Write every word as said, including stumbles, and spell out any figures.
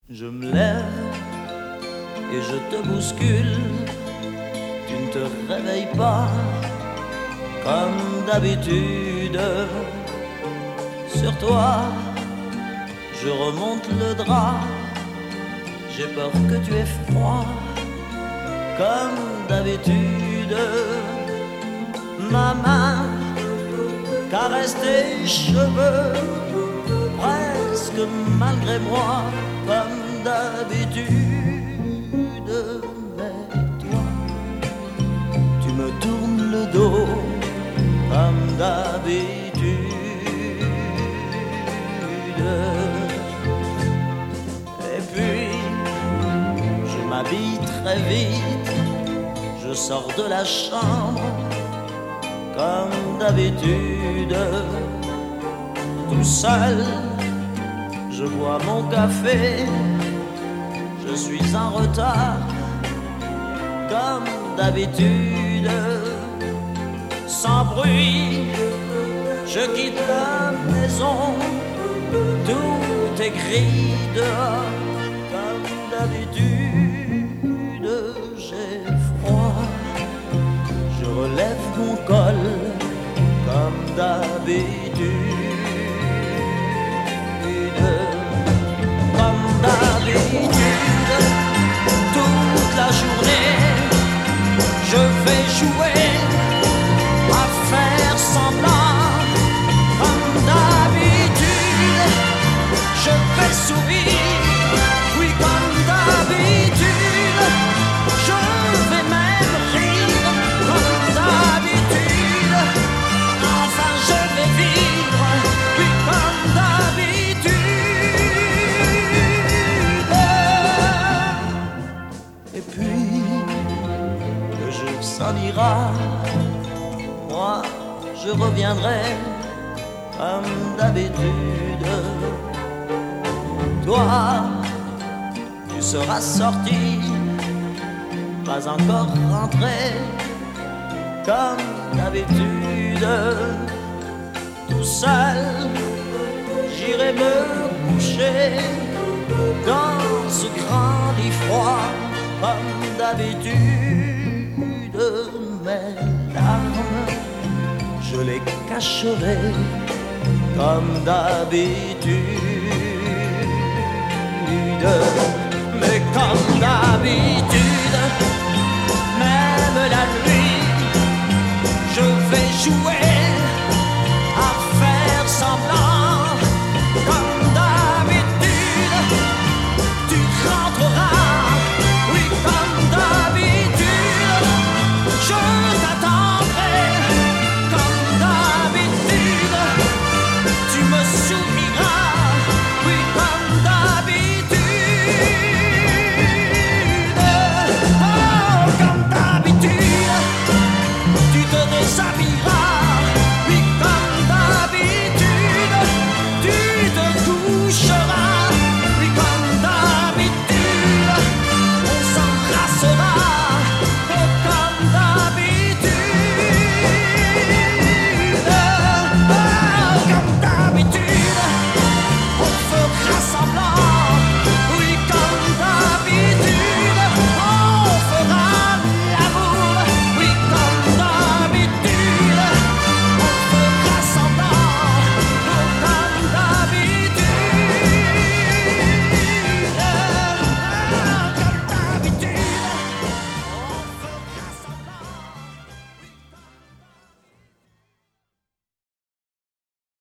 Je me lève et je te bouscule. Tu ne te réveilles pas comme d'habitude. Sur toi, je remonte le drap. J'ai peur que tu aies froid comme d'habitude. Ma main caresse tes cheveux presque malgré moi comme d'habitude. Mais toi, tu me tournes le dos comme d'habitude. Et puis, je m'habille très vite, je sors de la chambre comme d'habitude. Tout seul, je bois mon café, je suis en retard comme d'habitude. Sans bruit, je quitte la maison, tout est gris dehors comme d'habitude. J'ai froid, je relève mon col comme d'habitude. Comme d'habitude, toute la journée, je vais jouer à faire semblant. Comme d'habitude, je vais sourire. Oui, comme d'habitude, je vais même rire. Comme d'habitude, enfin je vais vivre. Oui, comme d'habitude. Et puis, le jour s'en ira, moi je reviendrai comme d'habitude. Toi, tu seras sorti, pas encore rentré comme d'habitude. Tout seul, j'irai me coucher dans ce grand lit froid comme d'habitude. Mes larmes, je les cacherai comme d'habitude.